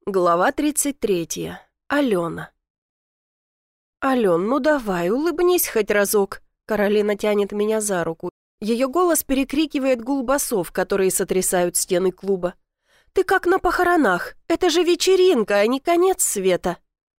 Глава 33. Алена. «Ален, ну давай, улыбнись хоть разок». Каролина тянет меня за руку. Ее голос перекрикивает гул басов, которые сотрясают стены клуба. «Ты как на похоронах. Это же вечеринка, а не конец света».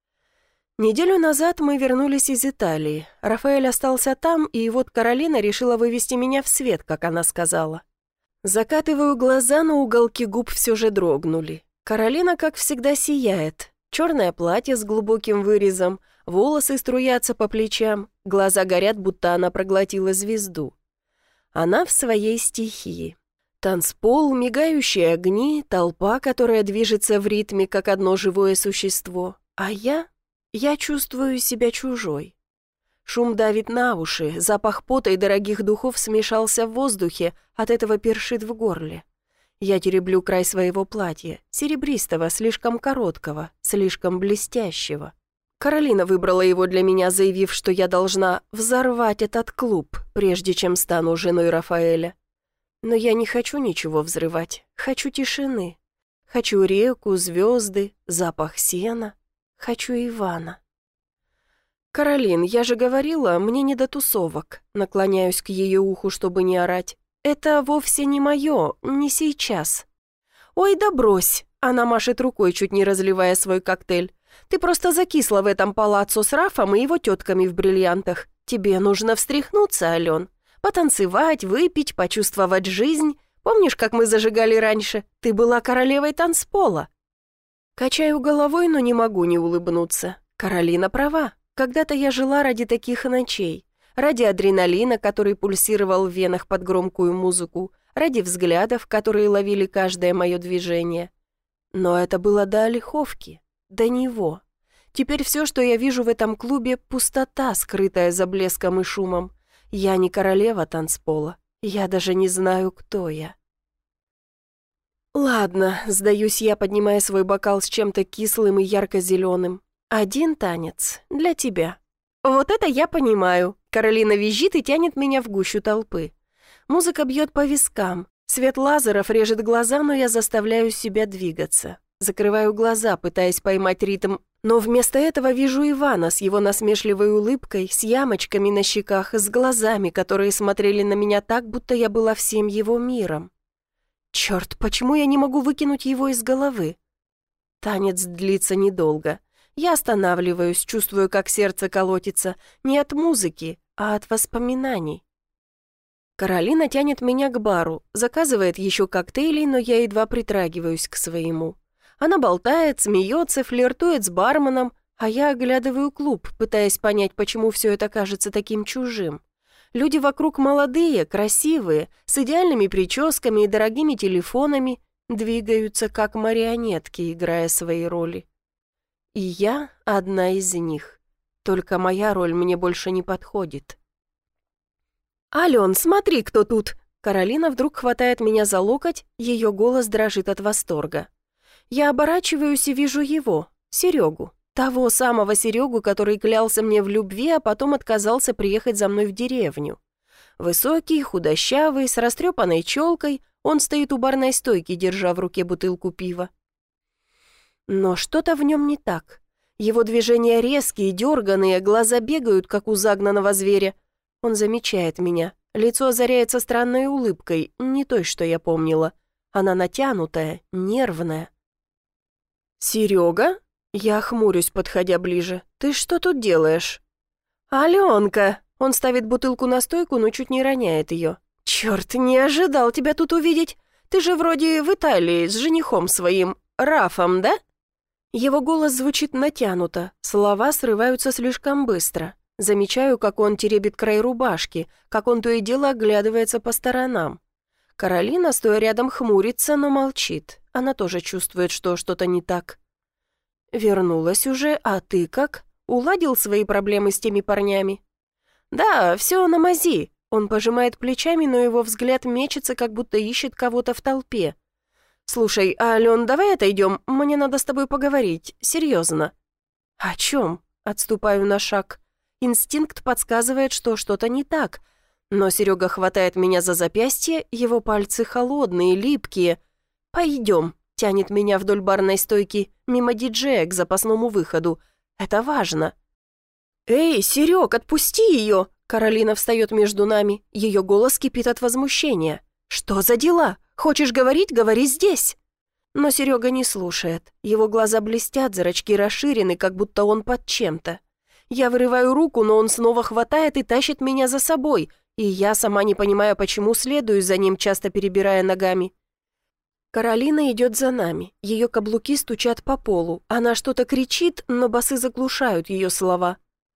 Неделю назад мы вернулись из Италии. Рафаэль остался там, и вот Каролина решила вывести меня в свет, как она сказала. Закатываю глаза, но уголки губ все же дрогнули. Каролина, как всегда, сияет. Черное платье с глубоким вырезом, волосы струятся по плечам, глаза горят, будто она проглотила звезду. Она в своей стихии. Танцпол, мигающие огни, толпа, которая движется в ритме, как одно живое существо. А я чувствую себя чужой. Шум давит на уши, запах пота и дорогих духов смешался в воздухе, от этого першит в горле. Я тереблю край своего платья, серебристого, слишком короткого, слишком блестящего. Каролина выбрала его для меня, заявив, что я должна взорвать этот клуб, прежде чем стану женой Рафаэля. Но я не хочу ничего взрывать, хочу тишины. Хочу реку, звезды, запах сена. Хочу Ивана. «Каролин, я же говорила, мне не до тусовок». Наклоняюсь к ее уху, чтобы не орать. «Это вовсе не мое, не сейчас». «Ой, да брось!» Она машет рукой, чуть не разливая свой коктейль. «Ты просто закисла в этом палаццо с Рафом и его тетками в бриллиантах. Тебе нужно встряхнуться, Ален. Потанцевать, выпить, почувствовать жизнь. Помнишь, как мы зажигали раньше? Ты была королевой танцпола». Качаю головой, но не могу не улыбнуться. Каролина права. Когда-то я жила ради таких ночей. Ради адреналина, который пульсировал в венах под громкую музыку, ради взглядов, которые ловили каждое мое движение. Но это было до Олеховки, до него. Теперь все, что я вижу в этом клубе, пустота, скрытая за блеском и шумом. Я не королева танцпола, я даже не знаю, кто я. «Ладно», — сдаюсь я, поднимая свой бокал с чем-то кислым и ярко-зеленым. «Один танец для тебя». «Вот это я понимаю». Каролина визжит и тянет меня в гущу толпы. Музыка бьет по вискам. Свет лазеров режет глаза, но я заставляю себя двигаться. Закрываю глаза, пытаясь поймать ритм, но вместо этого вижу Ивана с его насмешливой улыбкой, с ямочками на щеках, с глазами, которые смотрели на меня так, будто я была всем его миром. Черт, почему я не могу выкинуть его из головы? Танец длится недолго. Я останавливаюсь, чувствую, как сердце колотится, не от музыки, а от воспоминаний. Каролина тянет меня к бару, заказывает еще коктейли, но я едва притрагиваюсь к своему. Она болтает, смеется, флиртует с барменом, а я оглядываю клуб, пытаясь понять, почему все это кажется таким чужим. Люди вокруг молодые, красивые, с идеальными прическами и дорогими телефонами, двигаются как марионетки, играя свои роли. И я одна из них. Только моя роль мне больше не подходит. «Ален, смотри, кто тут!» Каролина вдруг хватает меня за локоть, ее голос дрожит от восторга. Я оборачиваюсь и вижу его, Серегу. Того самого Серегу, который клялся мне в любви, а потом отказался приехать за мной в деревню. Высокий, худощавый, с растрепанной челкой, он стоит у барной стойки, держа в руке бутылку пива. Но что-то в нем не так. Его движения резкие, дерганые, глаза бегают, как у загнанного зверя. Он замечает меня. Лицо озаряется странной улыбкой, не той, что я помнила. Она натянутая, нервная. «Серега?» Я хмурюсь, подходя ближе. «Ты что тут делаешь?» «Аленка!» Он ставит бутылку на стойку, но чуть не роняет ее. «Черт, не ожидал тебя тут увидеть. Ты же вроде в Италии с женихом своим, Рафом, да?» Его голос звучит натянуто, слова срываются слишком быстро. Замечаю, как он теребит край рубашки, как он то и дело оглядывается по сторонам. Каролина, стоя рядом, хмурится, но молчит. Она тоже чувствует, что что-то не так. «Вернулась уже, а ты как? Уладил свои проблемы с теми парнями?» «Да, все на мази». Он пожимает плечами, но его взгляд мечется, как будто ищет кого-то в толпе. «Слушай, Ален, давай отойдем, мне надо с тобой поговорить, серьезно». «О чем?» — отступаю на шаг. Инстинкт подсказывает, что что-то не так. Но Серега хватает меня за запястье, его пальцы холодные, липкие. «Пойдем». Тянет меня вдоль барной стойки, мимо диджея к запасному выходу. Это важно. «Эй, Серег, отпусти ее!» Каролина встает между нами. Ее голос кипит от возмущения. «Что за дела? Хочешь говорить? Говори здесь!» Но Серега не слушает. Его глаза блестят, зрачки расширены, как будто он под чем-то. Я вырываю руку, но он снова хватает и тащит меня за собой, и я, сама не понимая, почему, следую за ним, часто перебирая ногами. Каролина идет за нами. Ее каблуки стучат по полу. Она что-то кричит, но басы заглушают ее слова.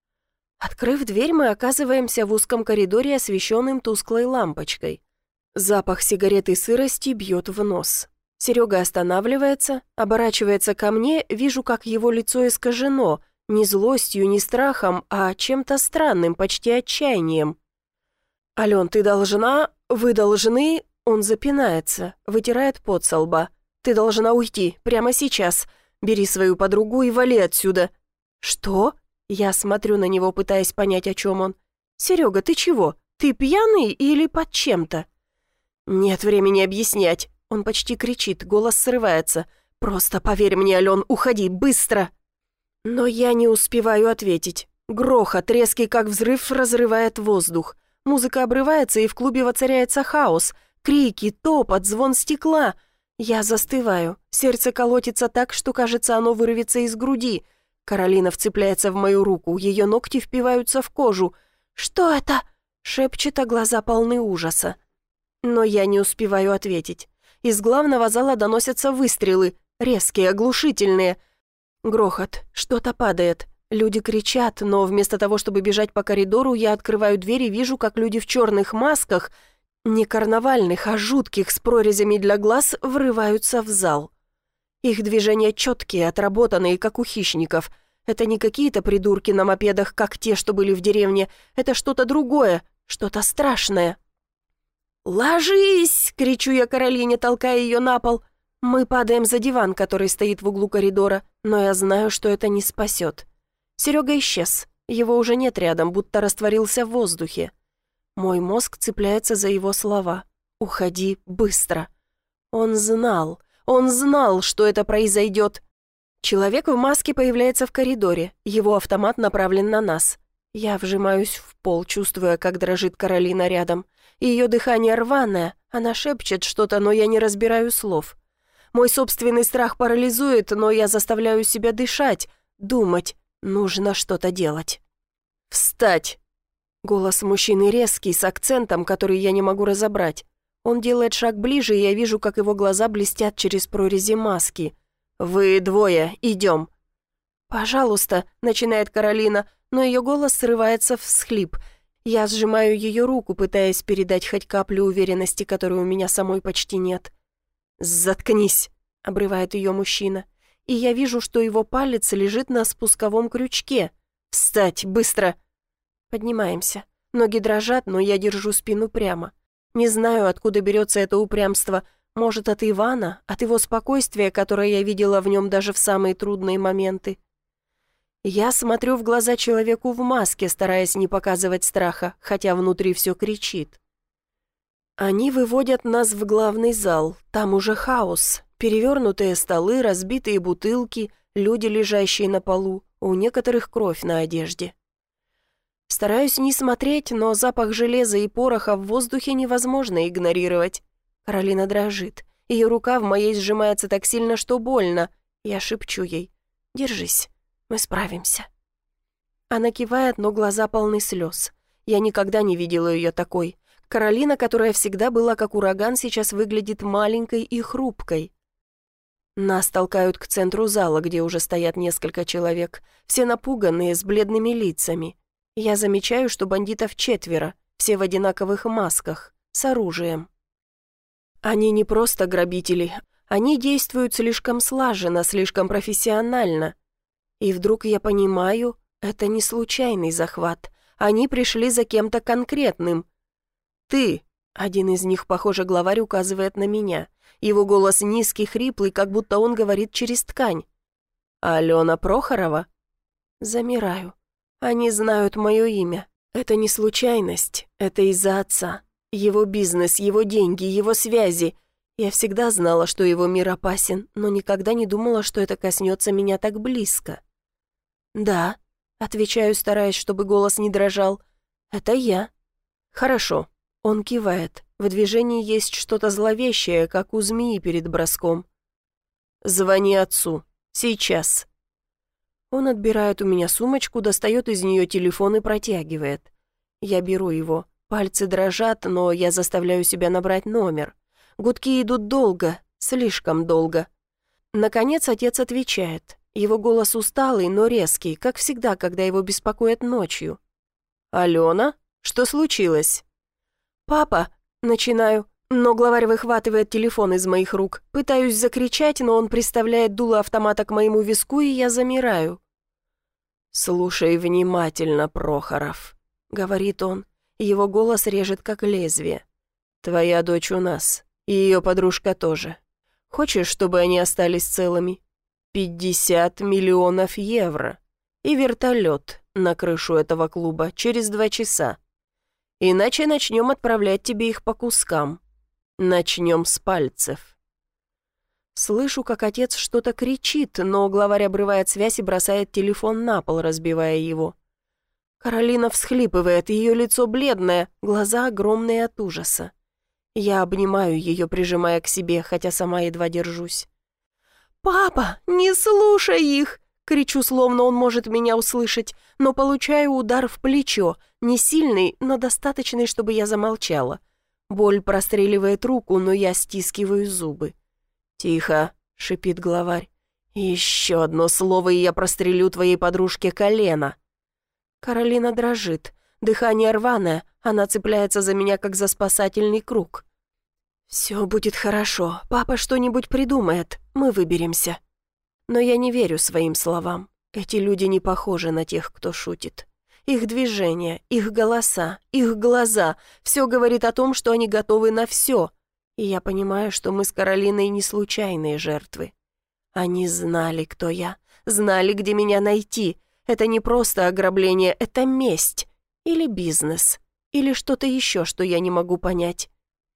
Открыв дверь, мы оказываемся в узком коридоре, освещенным тусклой лампочкой. Запах сигарет и сырости бьет в нос. Серега останавливается, оборачивается ко мне, вижу, как его лицо искажено, не злостью, не страхом, а чем-то странным, почти отчаянием. «Ален, ты должна... Вы должны...» Он запинается, вытирает пот со лба. «Ты должна уйти, прямо сейчас. Бери свою подругу и вали отсюда». «Что?» Я смотрю на него, пытаясь понять, о чем он. «Серега, ты чего? Ты пьяный или под чем-то?» «Нет времени объяснять». Он почти кричит, голос срывается. «Просто поверь мне, Ален, уходи, быстро!» Но я не успеваю ответить. Грохот, резкий как взрыв, разрывает воздух. Музыка обрывается, и в клубе воцаряется хаос. Крики, топот, звон стекла. Я застываю. Сердце колотится так, что, кажется, оно вырвется из груди. Каролина вцепляется в мою руку, ее ногти впиваются в кожу. «Что это?» — шепчет, а глаза полны ужаса. Но я не успеваю ответить. Из главного зала доносятся выстрелы, резкие, оглушительные. Грохот, что-то падает. Люди кричат, но вместо того, чтобы бежать по коридору, я открываю дверь и вижу, как люди в черных масках, не карнавальных, а жутких, с прорезями для глаз, врываются в зал. Их движения четкие, отработанные, как у хищников. Это не какие-то придурки на мопедах, как те, что были в деревне. Это что-то другое, что-то страшное. «Ложись!» — кричу я Каролине, толкая ее на пол. Мы падаем за диван, который стоит в углу коридора, но я знаю, что это не спасет. Серега исчез. Его уже нет рядом, будто растворился в воздухе. Мой мозг цепляется за его слова. «Уходи быстро». Он знал, что это произойдет. Человек в маске появляется в коридоре, его автомат направлен на нас. Я вжимаюсь в пол, чувствуя, как дрожит Каролина рядом. Ее дыхание рваное, она шепчет что-то, но я не разбираю слов. Мой собственный страх парализует, но я заставляю себя дышать, думать, нужно что-то делать. «Встать!» Голос мужчины резкий, с акцентом, который я не могу разобрать. Он делает шаг ближе, и я вижу, как его глаза блестят через прорези маски. «Вы двое, идем!» «Пожалуйста», — начинает Каролина, но ее голос срывается в всхлип. Я сжимаю ее руку, пытаясь передать хоть каплю уверенности, которой у меня самой почти нет. «Заткнись», — обрывает ее мужчина, и я вижу, что его палец лежит на спусковом крючке. «Встать, быстро!» Поднимаемся. Ноги дрожат, но я держу спину прямо. Не знаю, откуда берется это упрямство. Может, от Ивана, от его спокойствия, которое я видела в нем даже в самые трудные моменты. Я смотрю в глаза человеку в маске, стараясь не показывать страха, хотя внутри все кричит. Они выводят нас в главный зал. Там уже хаос. Перевернутые столы, разбитые бутылки, люди, лежащие на полу, у некоторых кровь на одежде. Стараюсь не смотреть, но запах железа и пороха в воздухе невозможно игнорировать. Каролина дрожит. Ее рука в моей сжимается так сильно, что больно. Я шепчу ей: «Держись, мы справимся». Она кивает, но глаза полны слез. Я никогда не видела ее такой. Каролина, которая всегда была как ураган, сейчас выглядит маленькой и хрупкой. Нас толкают к центру зала, где уже стоят несколько человек, все напуганные, с бледными лицами. Я замечаю, что бандитов 4, все в одинаковых масках, с оружием. Они не просто грабители, они действуют слишком слаженно, слишком профессионально. И вдруг я понимаю, это не случайный захват. Они пришли за кем-то конкретным. «Ты!» — один из них, похоже, главарь, указывает на меня. Его голос низкий, хриплый, как будто он говорит через ткань. «Алена Прохорова?» Замираю. Они знают мое имя. Это не случайность, это из-за отца. Его бизнес, его деньги, его связи. Я всегда знала, что его мир опасен, но никогда не думала, что это коснется меня так близко. «Да», — отвечаю, стараясь, чтобы голос не дрожал, — «это я». «Хорошо», — он кивает. В движении есть что-то зловещее, как у змеи перед броском. «Звони отцу. Сейчас». Он отбирает у меня сумочку, достает из нее телефон и протягивает. Я беру его. Пальцы дрожат, но я заставляю себя набрать номер. Гудки идут долго, слишком долго. Наконец отец отвечает. Его голос усталый, но резкий, как всегда, когда его беспокоят ночью. «Алена? Что случилось?» «Папа!» — начинаю, но главарь выхватывает телефон из моих рук. Пытаюсь закричать, но он приставляет дуло автомата к моему виску, и я замираю. «Слушай внимательно, Прохоров», — говорит он. Его голос режет, как лезвие. «Твоя дочь у нас, и ее подружка тоже. Хочешь, чтобы они остались целыми? 50 миллионов евро и вертолет на крышу этого клуба через 2 часа. Иначе начнем отправлять тебе их по кускам. Начнем с пальцев». Слышу, как отец что-то кричит, но главарь обрывает связь и бросает телефон на пол, разбивая его. Каролина всхлипывает, ее лицо бледное, глаза огромные от ужаса. Я обнимаю ее, прижимая к себе, хотя сама едва держусь. «Папа, не слушай их!» — кричу, словно он может меня услышать, но получаю удар в плечо, не сильный, но достаточный, чтобы я замолчала. Боль простреливает руку, но я стискиваю зубы. «Тихо!» — шипит главарь. «Еще одно слово, и я прострелю твоей подружке колено!» Каролина дрожит. Дыхание рваное, она цепляется за меня, как за спасательный круг. «Все будет хорошо, папа что-нибудь придумает, мы выберемся». Но я не верю своим словам. Эти люди не похожи на тех, кто шутит. Их движения, их голоса, их глаза — все говорит о том, что они готовы на все. И я понимаю, что мы с Каролиной не случайные жертвы. Они знали, кто я, знали, где меня найти. Это не просто ограбление, это месть. Или бизнес. Или что-то еще, что я не могу понять.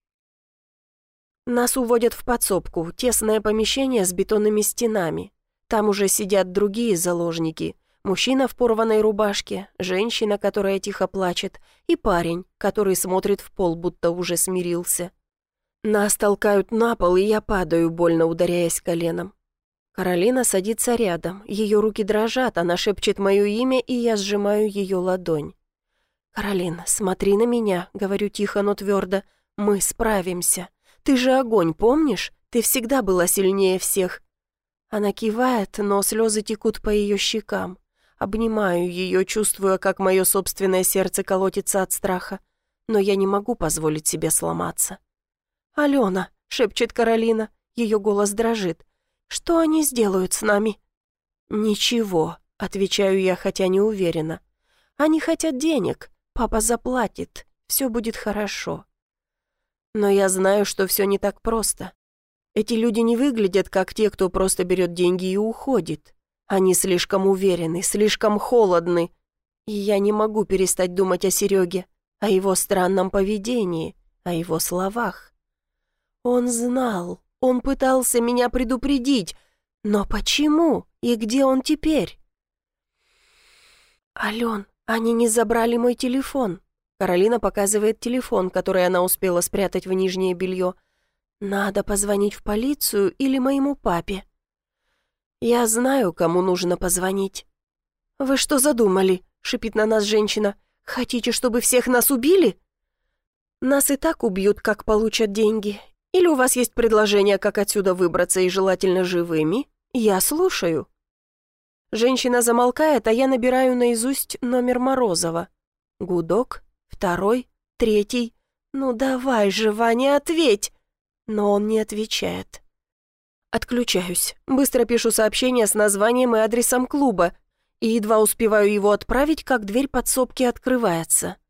Нас уводят в подсобку, тесное помещение с бетонными стенами. Там уже сидят другие заложники. Мужчина в порванной рубашке, женщина, которая тихо плачет, и парень, который смотрит в пол, будто уже смирился. Нас толкают на пол, и я падаю, больно ударяясь коленом. Каролина садится рядом, ее руки дрожат, она шепчет мое имя, и я сжимаю ее ладонь. «Каролина, смотри на меня», — говорю тихо, но твердо, — «мы справимся. Ты же огонь, помнишь? Ты всегда была сильнее всех». Она кивает, но слезы текут по ее щекам. Обнимаю ее, чувствуя, как мое собственное сердце колотится от страха. Но я не могу позволить себе сломаться. «Алена», — шепчет Каролина, ее голос дрожит, — «что они сделают с нами?» «Ничего», — отвечаю я, хотя не уверена. «Они хотят денег, папа заплатит, все будет хорошо». Но я знаю, что все не так просто. Эти люди не выглядят, как те, кто просто берет деньги и уходит. Они слишком уверены, слишком холодны. И я не могу перестать думать о Сереге, о его странном поведении, о его словах. Он знал, он пытался меня предупредить. Но почему? И где он теперь? «Ален, они не забрали мой телефон». Каролина показывает телефон, который она успела спрятать в нижнее белье. «Надо позвонить в полицию или моему папе». «Я знаю, кому нужно позвонить». «Вы что задумали?» — шипит на нас женщина. «Хотите, чтобы всех нас убили?» «Нас и так убьют, как получат деньги. Или у вас есть предложение, как отсюда выбраться и желательно живыми? Я слушаю». Женщина замолкает, а я набираю наизусть номер Морозова. Гудок, второй, третий. «Ну давай же, Ваня, ответь!» Но он не отвечает. Отключаюсь. Быстро пишу сообщение с названием и адресом клуба. И едва успеваю его отправить, как дверь подсобки открывается.